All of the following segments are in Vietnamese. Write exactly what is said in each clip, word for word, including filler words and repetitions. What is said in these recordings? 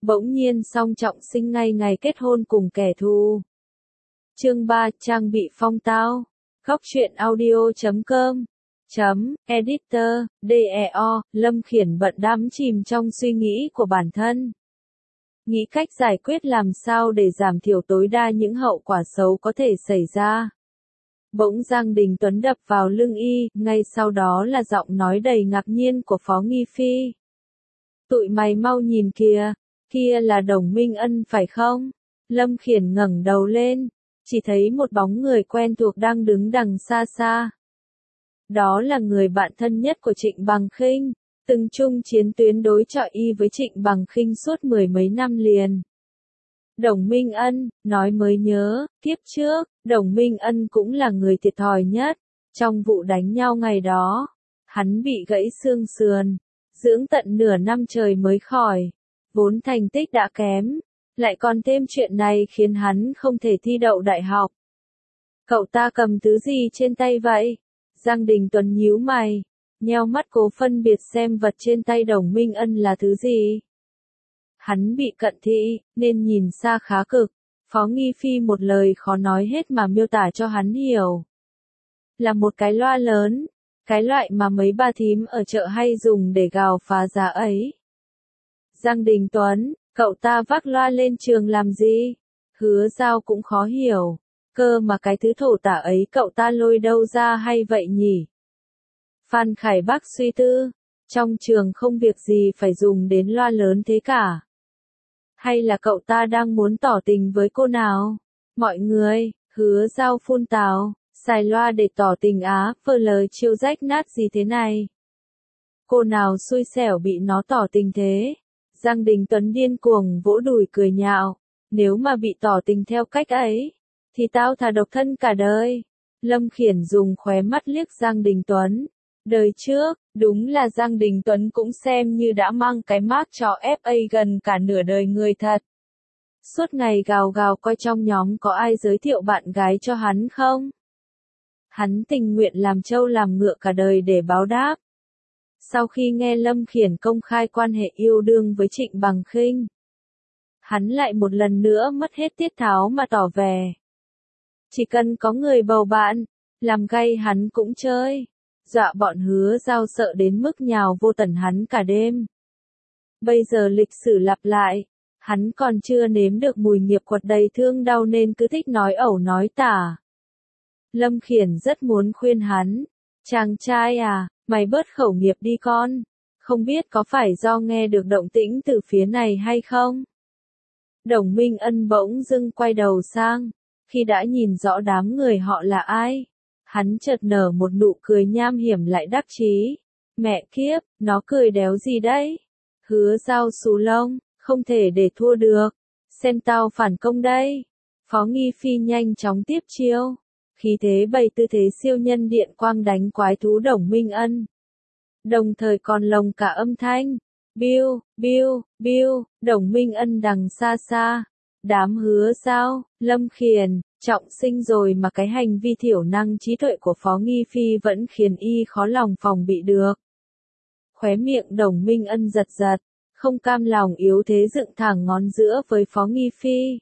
bỗng nhiên song trọng sinh ngay ngày kết hôn cùng kẻ thù. Chương ba, trang bị phong tao. Góc truyện audio chấm com chấm editor, deo, Lâm Khiển bận đắm chìm trong suy nghĩ của bản thân. Nghĩ cách giải quyết làm sao để giảm thiểu tối đa những hậu quả xấu có thể xảy ra. Bỗng Giang Đình Tuấn đập vào lưng y, ngay sau đó là giọng nói đầy ngạc nhiên của Phó Nghi Phi. Tụi mày mau nhìn kìa, kia là Đồng Minh Ân phải không? Lâm Khiển ngẩng đầu lên, chỉ thấy một bóng người quen thuộc đang đứng đằng xa xa. Đó là người bạn thân nhất của Trịnh Bằng Khinh, từng chung chiến tuyến đối chọi y với Trịnh Bằng Khinh suốt mười mấy năm liền. Đồng Minh Ân, nói mới nhớ, kiếp trước, Đồng Minh Ân cũng là người thiệt thòi nhất. Trong vụ đánh nhau ngày đó, hắn bị gãy xương sườn, dưỡng tận nửa năm trời mới khỏi. Vốn thành tích đã kém, lại còn thêm chuyện này khiến hắn không thể thi đậu đại học. Cậu ta cầm thứ gì trên tay vậy? Giang Đình Tuấn nhíu mày, nheo mắt cố phân biệt xem vật trên tay Đồng Minh Ân là thứ gì. Hắn bị cận thị, nên nhìn xa khá cực. Phó Nghi Phi một lời khó nói hết mà miêu tả cho hắn hiểu. Là một cái loa lớn, cái loại mà mấy bà thím ở chợ hay dùng để gào phá giá ấy. Giang Đình Tuấn, cậu ta vác loa lên trường làm gì? Hứa Giao cũng khó hiểu. Cơ mà cái thứ thổ tả ấy cậu ta lôi đâu ra hay vậy nhỉ? Phan Khải Bắc suy tư. Trong trường không việc gì phải dùng đến loa lớn thế cả. Hay là cậu ta đang muốn tỏ tình với cô nào? Mọi người, Hứa Giao phun tào, xài loa để tỏ tình á, vờ lời chiêu rách nát gì thế này? Cô nào xui xẻo bị nó tỏ tình thế? Giang Đình Tuấn điên cuồng vỗ đùi cười nhạo, nếu mà bị tỏ tình theo cách ấy, thì tao thà độc thân cả đời. Lâm Khiển dùng khóe mắt liếc Giang Đình Tuấn. Đời trước, đúng là Giang Đình Tuấn cũng xem như đã mang cái mác cho ép a gần cả nửa đời người thật. Suốt ngày gào gào coi trong nhóm có ai giới thiệu bạn gái cho hắn không? Hắn tình nguyện làm trâu làm ngựa cả đời để báo đáp. Sau khi nghe Lâm Khiển công khai quan hệ yêu đương với Trịnh Bằng Khinh, hắn lại một lần nữa mất hết tiết tháo mà tỏ vẻ. Chỉ cần có người bầu bạn, làm gay hắn cũng chơi. Dọa bọn Hứa Giao sợ đến mức nhào vô tần hắn cả đêm. Bây giờ lịch sử lặp lại, hắn còn chưa nếm được mùi nghiệp quật đầy thương đau nên cứ thích nói ẩu nói tả. Lâm Khiển rất muốn khuyên hắn, chàng trai à, mày bớt khẩu nghiệp đi con, không biết có phải do nghe được động tĩnh từ phía này hay không? Đồng Minh Ân bỗng dưng quay đầu sang, khi đã nhìn rõ đám người họ là ai. Hắn chợt nở một nụ cười nham hiểm lại đắc chí. Mẹ kiếp, nó cười đéo gì đấy? Hứa Giao xù lông, không thể để thua được. Xem tao phản công đây. Phó Nghi Phi nhanh chóng tiếp chiêu. Khí thế bày tư thế siêu nhân điện quang đánh quái thú Đồng Minh Ân. Đồng thời còn lồng cả âm thanh. Biu, biu, biu, Đồng Minh Ân đằng xa xa. Đám Hứa Giao, Lâm Khiển, trọng sinh rồi mà cái hành vi thiểu năng trí tuệ của Phó Nghi Phi vẫn khiến y khó lòng phòng bị được. Khóe miệng Đồng Minh Ân giật giật, không cam lòng yếu thế dựng thẳng ngón giữa với Phó Nghi Phi.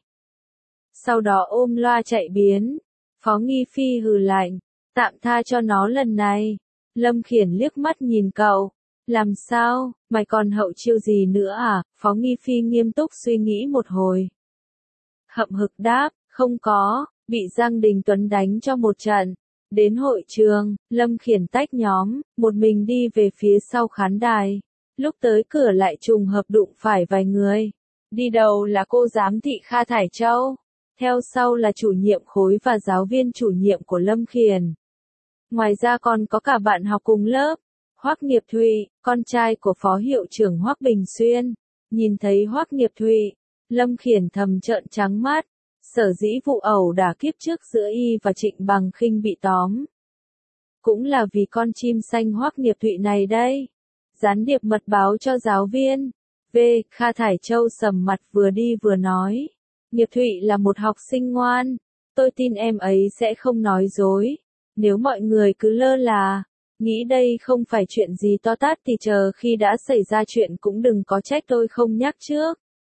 Sau đó ôm loa chạy biến. Phó Nghi Phi hừ lạnh, tạm tha cho nó lần này. Lâm Khiển liếc mắt nhìn cậu. Làm sao, mày còn hậu chiêu gì nữa à? Phó Nghi Phi nghiêm túc suy nghĩ một hồi. Hậm hực đáp, không có, bị Giang Đình Tuấn đánh cho một trận. Đến hội trường, Lâm Khiển tách nhóm, một mình đi về phía sau khán đài. Lúc tới cửa lại trùng hợp đụng phải vài người. Đi đầu là cô giám thị Kha Thải Châu. Theo sau là chủ nhiệm khối và giáo viên chủ nhiệm của Lâm Khiển. Ngoài ra còn có cả bạn học cùng lớp. Hoắc Nghiệp Thụy, con trai của Phó Hiệu trưởng Hoắc Bình Xuyên. Nhìn thấy Hoắc Nghiệp Thụy, Lâm Khiển thầm trợn trắng mắt. Sở dĩ vụ ẩu đả kiếp trước giữa y và Trịnh Bằng Khinh bị tóm. Cũng là vì con chim xanh Hoắc Nghiệp Thụy này đây. Gián điệp mật báo cho giáo viên. V. Kha Thải Châu sầm mặt vừa đi vừa nói. Nghiệp Thụy là một học sinh ngoan. Tôi tin em ấy sẽ không nói dối. Nếu mọi người cứ lơ là, nghĩ đây không phải chuyện gì to tát thì chờ khi đã xảy ra chuyện cũng đừng có trách tôi không nhắc trước.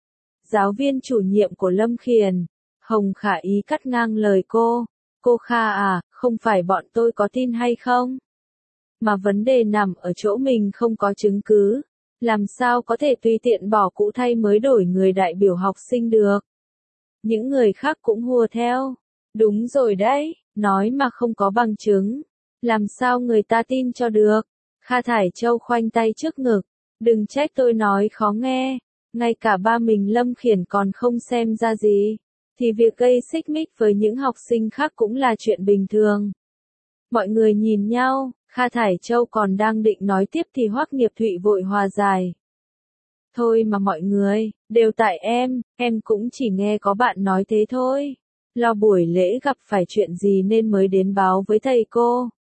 giáo viên chủ nhiệm của Lâm Khiển. Hồng Khả Ý cắt ngang lời cô. Cô Kha à, không phải bọn tôi có tin hay không? Mà vấn đề nằm ở chỗ mình không có chứng cứ. Làm sao có thể tùy tiện bỏ cũ thay mới đổi người đại biểu học sinh được? Những người khác cũng hùa theo. Đúng rồi đấy, nói mà không có bằng chứng. Làm sao người ta tin cho được? Kha Thải Châu khoanh tay trước ngực. Đừng trách tôi nói khó nghe. Ngay cả ba mình Lâm Khiển còn không xem ra gì. Thì việc gây xích mích với những học sinh khác cũng là chuyện bình thường. Mọi người nhìn nhau, Kha Thải Châu còn đang định nói tiếp thì Hoắc Nghiệp Thụy vội hòa giải. Thôi mà mọi người, đều tại em, em cũng chỉ nghe có bạn nói thế thôi. Lo buổi lễ gặp phải chuyện gì nên mới đến báo với thầy cô.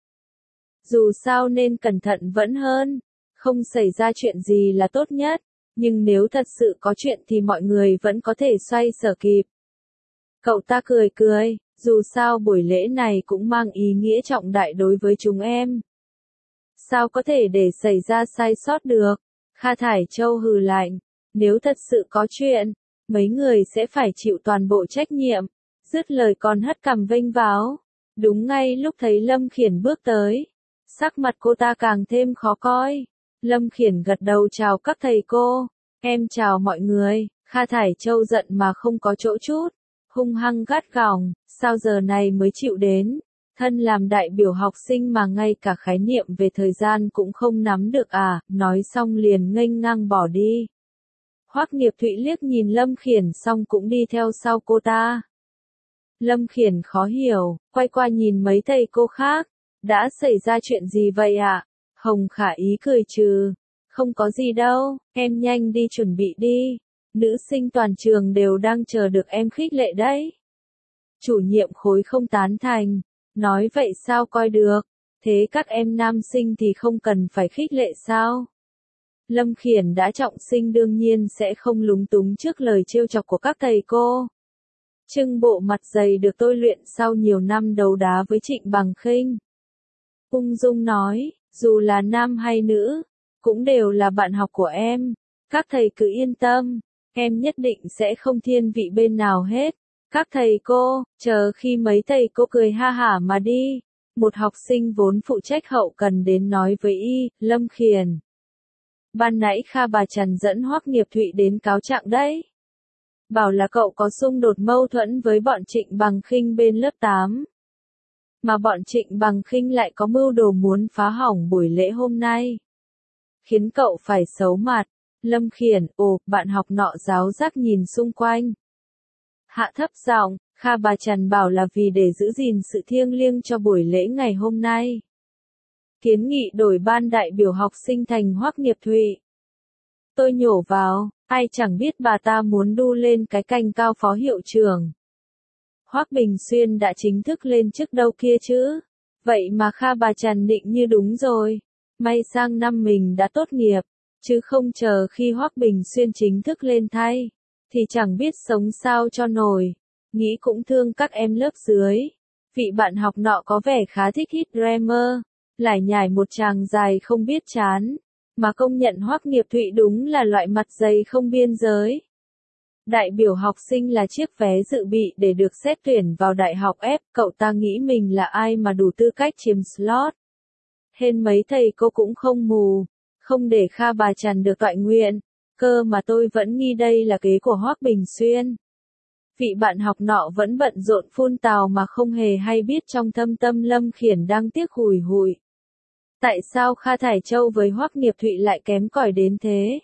Dù sao nên cẩn thận vẫn hơn, không xảy ra chuyện gì là tốt nhất, nhưng nếu thật sự có chuyện thì mọi người vẫn có thể xoay sở kịp. Cậu ta cười cười, dù sao buổi lễ này cũng mang ý nghĩa trọng đại đối với chúng em. Sao có thể để xảy ra sai sót được? Kha Thải Châu hừ lạnh, nếu thật sự có chuyện, mấy người sẽ phải chịu toàn bộ trách nhiệm. Dứt lời còn hất cằm vênh váo. Đúng ngay lúc thấy Lâm Khiển bước tới, sắc mặt cô ta càng thêm khó coi. Lâm Khiển gật đầu chào các thầy cô. Em chào mọi người. Kha Thải Châu giận mà không có chỗ chút, hung hăng gắt gỏng, sao giờ này mới chịu đến? Thân làm đại biểu học sinh mà ngay cả khái niệm về thời gian cũng không nắm được à? Nói xong liền nghênh ngang bỏ đi. Hoắc Nghiệp Thụy liếc nhìn Lâm Khiển xong cũng đi theo sau cô ta. Lâm Khiển khó hiểu, quay qua nhìn mấy thầy cô khác. Đã xảy ra chuyện gì vậy ạ? À? Hồng Khả Ý cười trừ. Không có gì đâu, em nhanh đi chuẩn bị đi. Nữ sinh toàn trường đều đang chờ được em khích lệ đấy. Chủ nhiệm khối không tán thành. Nói vậy sao coi được? Thế các em nam sinh thì không cần phải khích lệ sao? Lâm Khiển đã trọng sinh đương nhiên sẽ không lúng túng trước lời trêu chọc của các thầy cô. Trưng bộ mặt dày được tôi luyện sau nhiều năm đấu đá với Trịnh Bằng Khinh. Ung dung nói, dù là nam hay nữ, cũng đều là bạn học của em. Các thầy cứ yên tâm, em nhất định sẽ không thiên vị bên nào hết. Các thầy cô, chờ khi mấy thầy cô cười ha hả mà đi. Một học sinh vốn phụ trách hậu cần đến nói với y, Lâm Khiển. Ban nãy Kha bà Trần dẫn Hoắc Nghiệp Thụy đến cáo trạng đấy. Bảo là cậu có xung đột mâu thuẫn với bọn Trịnh Bằng Khinh bên lớp tám. Mà bọn Trịnh Bằng Khinh lại có mưu đồ muốn phá hỏng buổi lễ hôm nay. Khiến cậu phải xấu mặt. Lâm Khiển, ồ, bạn học nọ giáo giác nhìn xung quanh. Hạ thấp giọng, Kha bà Trần bảo là vì để giữ gìn sự thiêng liêng cho buổi lễ ngày hôm nay. Kiến nghị đổi ban đại biểu học sinh thành Hoắc Nghiệp Thụy. Tôi nhổ vào, ai chẳng biết bà ta muốn đu lên cái cành cao phó hiệu trưởng. Hoắc Bình Xuyên đã chính thức lên chức đâu kia chứ. Vậy mà Kha bà Trần định như đúng rồi. May sang năm mình đã tốt nghiệp, chứ không chờ khi Hoắc Bình Xuyên chính thức lên thay, thì chẳng biết sống sao cho nổi. Nghĩ cũng thương các em lớp dưới. Vị bạn học nọ có vẻ khá thích hit grammar, lải nhải một tràng dài không biết chán. Mà công nhận Hoắc Nghiệp Thụy đúng là loại mặt dày không biên giới. Đại biểu học sinh là chiếc vé dự bị để được xét tuyển vào đại học ép, cậu ta nghĩ mình là ai mà đủ tư cách chiếm slot. Hên mấy thầy cô cũng không mù, không để Kha bà Trần được toại nguyện, cơ mà tôi vẫn nghi đây là kế của Hoắc Bình Xuyên. Vị bạn học nọ vẫn bận rộn phun tào mà không hề hay biết trong thâm tâm Lâm Khiển đang tiếc hùi hụi. Tại sao Kha Thải Châu với Hoắc Nghiệp Thụy lại kém cỏi đến thế?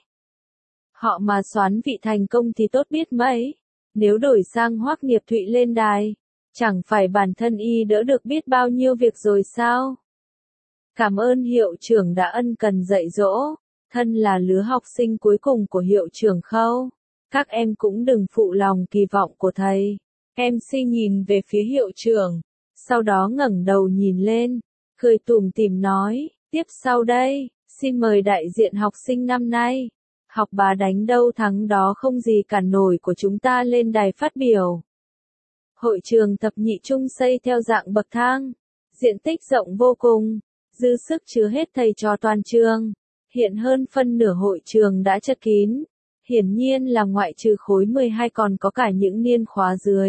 Họ mà soán vị thành công thì tốt biết mấy. Nếu đổi sang Hoắc Nghiệp Thụy lên đài, chẳng phải bản thân y đỡ được biết bao nhiêu việc rồi sao? Cảm ơn hiệu trưởng đã ân cần dạy dỗ. Thân là lứa học sinh cuối cùng của hiệu trưởng Khâu. Các em cũng đừng phụ lòng kỳ vọng của thầy. em xê nhìn về phía hiệu trưởng, sau đó ngẩng đầu nhìn lên, cười tủm tỉm nói, tiếp sau đây, xin mời đại diện học sinh năm nay. Học bá đánh đâu thắng đó không gì cản nổi của chúng ta lên đài phát biểu. Hội trường thập nhị trung xây theo dạng bậc thang, diện tích rộng vô cùng, dư sức chứa hết thầy trò toàn trường. Hiện hơn phân nửa hội trường đã chật kín. hiển nhiên là ngoại trừ khối mười hai còn có cả những niên khóa dưới.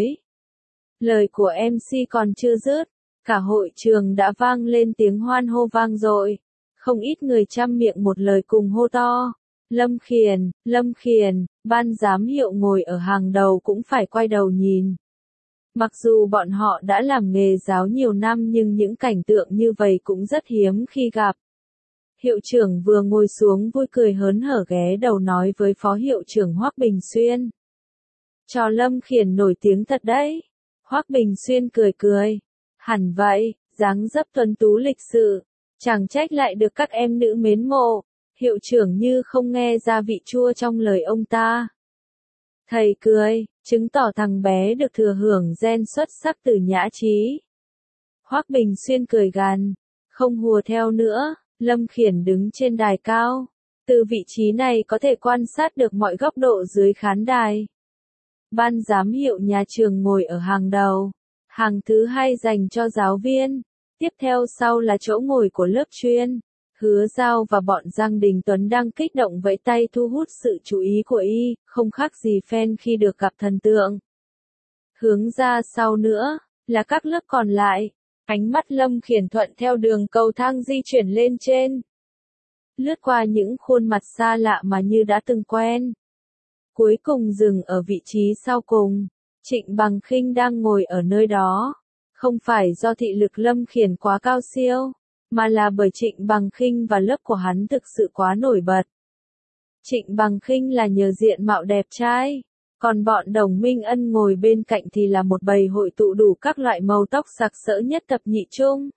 Lời của em xê còn chưa dứt, cả hội trường đã vang lên tiếng hoan hô vang dội. Không ít người trăm miệng một lời cùng hô to. Lâm Khiển, Lâm Khiển, ban giám hiệu ngồi ở hàng đầu cũng phải quay đầu nhìn. Mặc dù bọn họ đã làm nghề giáo nhiều năm nhưng những cảnh tượng như vậy cũng rất hiếm khi gặp. Hiệu trưởng vừa ngồi xuống vui cười hớn hở ghé đầu nói với phó hiệu trưởng Hoắc Bình Xuyên. Trò Lâm Khiển nổi tiếng thật đấy. Hoắc Bình Xuyên cười cười. Hẳn vậy, dáng dấp tuấn tú lịch sự. Chẳng trách lại được các em nữ mến mộ. Hiệu trưởng như không nghe ra vị chua trong lời ông ta. Thầy cười, chứng tỏ thằng bé được thừa hưởng gen xuất sắc từ Nhã Trí. Hoắc Bình Xuyên cười gằn, không hùa theo nữa. Lâm Khiển đứng trên đài cao. Từ vị trí này có thể quan sát được mọi góc độ dưới khán đài. Ban giám hiệu nhà trường ngồi ở hàng đầu. Hàng thứ hai dành cho giáo viên. Tiếp theo sau là chỗ ngồi của lớp chuyên. Hứa Giao và bọn Giang Đình Tuấn đang kích động vẫy tay thu hút sự chú ý của y, không khác gì fan khi được gặp thần tượng. Hướng ra sau nữa, là các lớp còn lại. Ánh mắt Lâm Khiển thuận theo đường cầu thang di chuyển lên trên. Lướt qua những khuôn mặt xa lạ mà như đã từng quen. Cuối cùng dừng ở vị trí sau cùng. Trịnh Bằng Khinh đang ngồi ở nơi đó. Không phải do thị lực Lâm Khiển quá cao siêu, mà là bởi Trịnh Bằng Khinh và lớp của hắn thực sự quá nổi bật. Trịnh Bằng Khinh là nhờ diện mạo đẹp trai, còn bọn Đồng Minh Ân ngồi bên cạnh thì là một bầy hội tụ đủ các loại màu tóc sặc sỡ nhất thập nhị trung.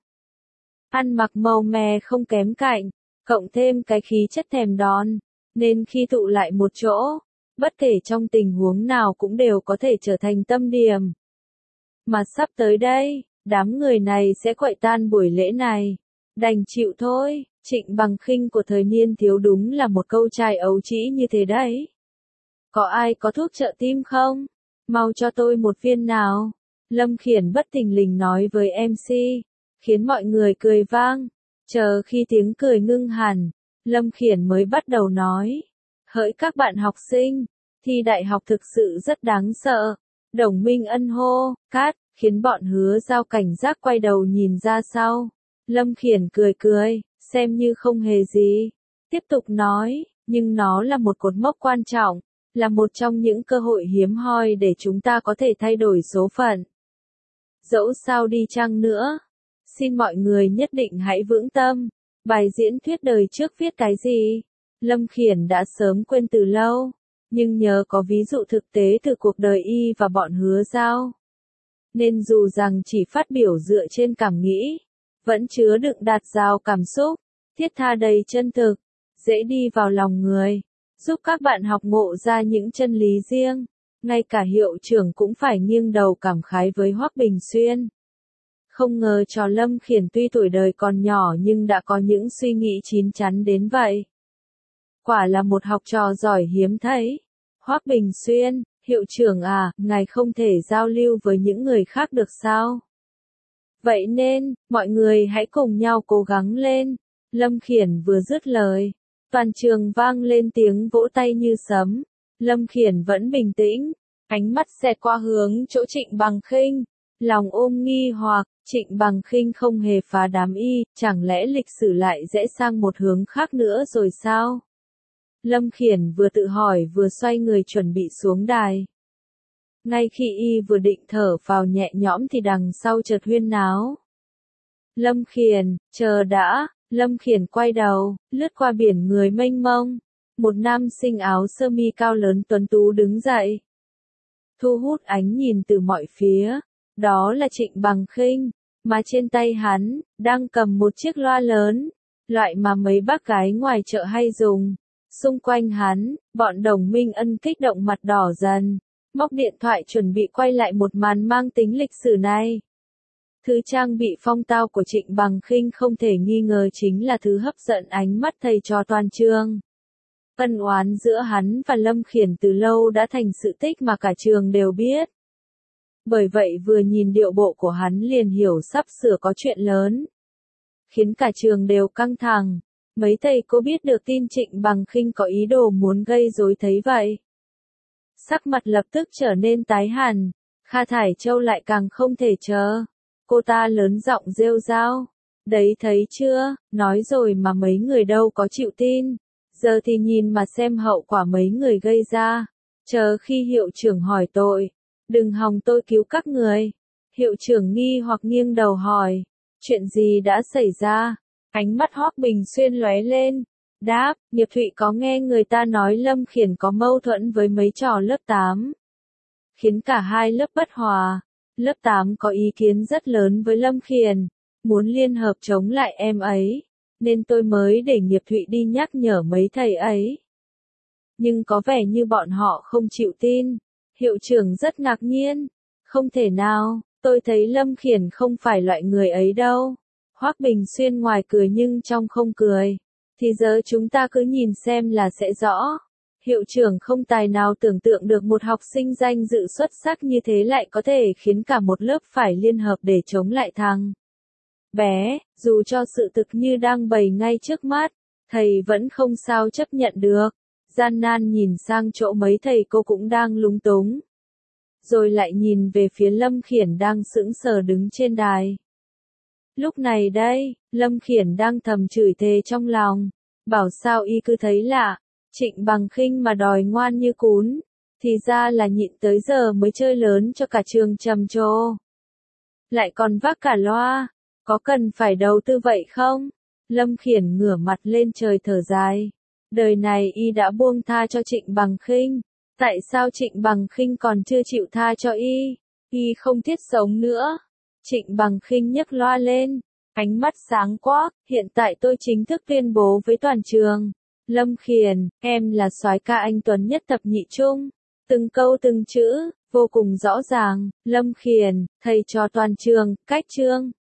Ăn mặc màu mè không kém cạnh, cộng thêm cái khí chất thèm đón, nên khi tụ lại một chỗ, bất kể trong tình huống nào cũng đều có thể trở thành tâm điểm. Mà sắp tới đây, đám người này sẽ quậy tan buổi lễ này. Đành chịu thôi, Trịnh Bằng Khinh của thời niên thiếu đúng là một câu trai ấu trĩ như thế đấy. Có ai có thuốc trợ tim không? Mau cho tôi một viên nào. Lâm Khiển bất thình lình nói với em xê, khiến mọi người cười vang. Chờ khi tiếng cười ngưng hẳn, Lâm Khiển mới bắt đầu nói. Hỡi các bạn học sinh, thi đại học thực sự rất đáng sợ. Đồng Minh Ân hô, cát, khiến bọn Hứa Giao cảnh giác quay đầu nhìn ra sau. Lâm Khiển cười cười, xem như không hề gì. Tiếp tục nói, nhưng nó là một cột mốc quan trọng, là một trong những cơ hội hiếm hoi để chúng ta có thể thay đổi số phận. Dẫu sao đi chăng nữa, xin mọi người nhất định hãy vững tâm. Bài diễn thuyết đời trước viết cái gì? Lâm Khiển đã sớm quên từ lâu, nhưng nhờ có ví dụ thực tế từ cuộc đời y và bọn Hứa Giao, nên dù rằng chỉ phát biểu dựa trên cảm nghĩ, vẫn chứa đựng đạt dào cảm xúc, thiết tha đầy chân thực, dễ đi vào lòng người, giúp các bạn học ngộ ra những chân lý riêng. Ngay cả hiệu trưởng cũng phải nghiêng đầu cảm khái với Hoắc Bình Xuyên. Không ngờ trò Lâm Khiển tuy tuổi đời còn nhỏ nhưng đã có những suy nghĩ chín chắn đến vậy. Quả là một học trò giỏi hiếm thấy. Hoắc Bình Xuyên, hiệu trưởng à, ngài không thể giao lưu với những người khác được sao? Vậy nên, mọi người hãy cùng nhau cố gắng lên. Lâm Khiển vừa dứt lời, toàn trường vang lên tiếng vỗ tay như sấm. Lâm Khiển vẫn bình tĩnh, ánh mắt xẹt qua hướng chỗ Trịnh Bằng Khinh, lòng ôm nghi hoặc, Trịnh Bằng Khinh không hề phá đám y, chẳng lẽ lịch sử lại rẽ sang một hướng khác nữa rồi sao? Lâm Khiển vừa tự hỏi vừa xoay người chuẩn bị xuống đài. Ngay khi y vừa định thở vào nhẹ nhõm thì đằng sau chợt huyên náo. Lâm Khiển, chờ đã, Lâm Khiển quay đầu, lướt qua biển người mênh mông. Một nam sinh áo sơ mi cao lớn tuấn tú đứng dậy. Thu hút ánh nhìn từ mọi phía, đó là Trịnh Bằng Khinh, mà trên tay hắn, đang cầm một chiếc loa lớn, loại mà mấy bác gái ngoài chợ hay dùng. Xung quanh hắn, bọn Đồng Minh Ân kích động mặt đỏ dần, móc điện thoại chuẩn bị quay lại một màn mang tính lịch sử này. Thứ trang bị phong tao của Trịnh Bằng Khinh không thể nghi ngờ chính là thứ hấp dẫn ánh mắt thầy trò toàn trường. Ân oán giữa hắn và Lâm Khiển từ lâu đã thành sự tích mà cả trường đều biết. Bởi vậy vừa nhìn điệu bộ của hắn liền hiểu sắp sửa có chuyện lớn. Khiến cả trường đều căng thẳng. Mấy thầy cô biết được tin Trịnh Bằng Khinh có ý đồ muốn gây rối thấy vậy. Sắc mặt lập tức trở nên tái hẳn, Kha Thải Châu lại càng không thể chờ. Cô ta lớn giọng rêu rao. Đấy thấy chưa, nói rồi mà mấy người đâu có chịu tin. Giờ thì nhìn mà xem hậu quả mấy người gây ra. Chờ khi hiệu trưởng hỏi tội, đừng hòng tôi cứu các người. Hiệu trưởng nghi hoặc nghiêng đầu hỏi, chuyện gì đã xảy ra? Ánh mắt Hoắc Bình Xuyên lóe lên, đáp, Nghiệp Thụy có nghe người ta nói Lâm Khiển có mâu thuẫn với mấy trò lớp tám. Khiến cả hai lớp bất hòa. Lớp tám có ý kiến rất lớn với Lâm Khiển, muốn liên hợp chống lại em ấy, nên tôi mới để Nghiệp Thụy đi nhắc nhở mấy thầy ấy. Nhưng có vẻ như bọn họ không chịu tin. Hiệu trưởng rất ngạc nhiên. Không thể nào, tôi thấy Lâm Khiển không phải loại người ấy đâu. Hoắc Bình Xuyên ngoài cười nhưng trong không cười. Thì giờ chúng ta cứ nhìn xem là sẽ rõ. Hiệu trưởng không tài nào tưởng tượng được một học sinh danh dự xuất sắc như thế lại có thể khiến cả một lớp phải liên hợp để chống lại thằng bé, dù cho sự thực như đang bày ngay trước mắt, thầy vẫn không sao chấp nhận được. Gian nan nhìn sang chỗ mấy thầy cô cũng đang lúng túng. Rồi lại nhìn về phía Lâm Khiển đang sững sờ đứng trên đài. Lúc này đây, Lâm Khiển đang thầm chửi thề trong lòng. Bảo sao y cứ thấy lạ, Trịnh Bằng Khinh mà đòi ngoan như cún. Thì ra là nhịn tới giờ mới chơi lớn cho cả trường trầm trồ. Lại còn vác cả loa, có cần phải đầu tư vậy không? Lâm Khiển ngửa mặt lên trời thở dài. Đời này y đã buông tha cho Trịnh Bằng Khinh. Tại sao Trịnh Bằng Khinh còn chưa chịu tha cho y? Y không thiết sống nữa. Trịnh Bằng Khinh nhấc loa lên, ánh mắt sáng quắc, hiện tại tôi chính thức tuyên bố với toàn trường. Lâm Khiển, em là soái ca anh tuấn nhất thập nhị trung. Từng câu từng chữ, vô cùng rõ ràng. Lâm Khiển, thầy cho toàn trường, cách chương.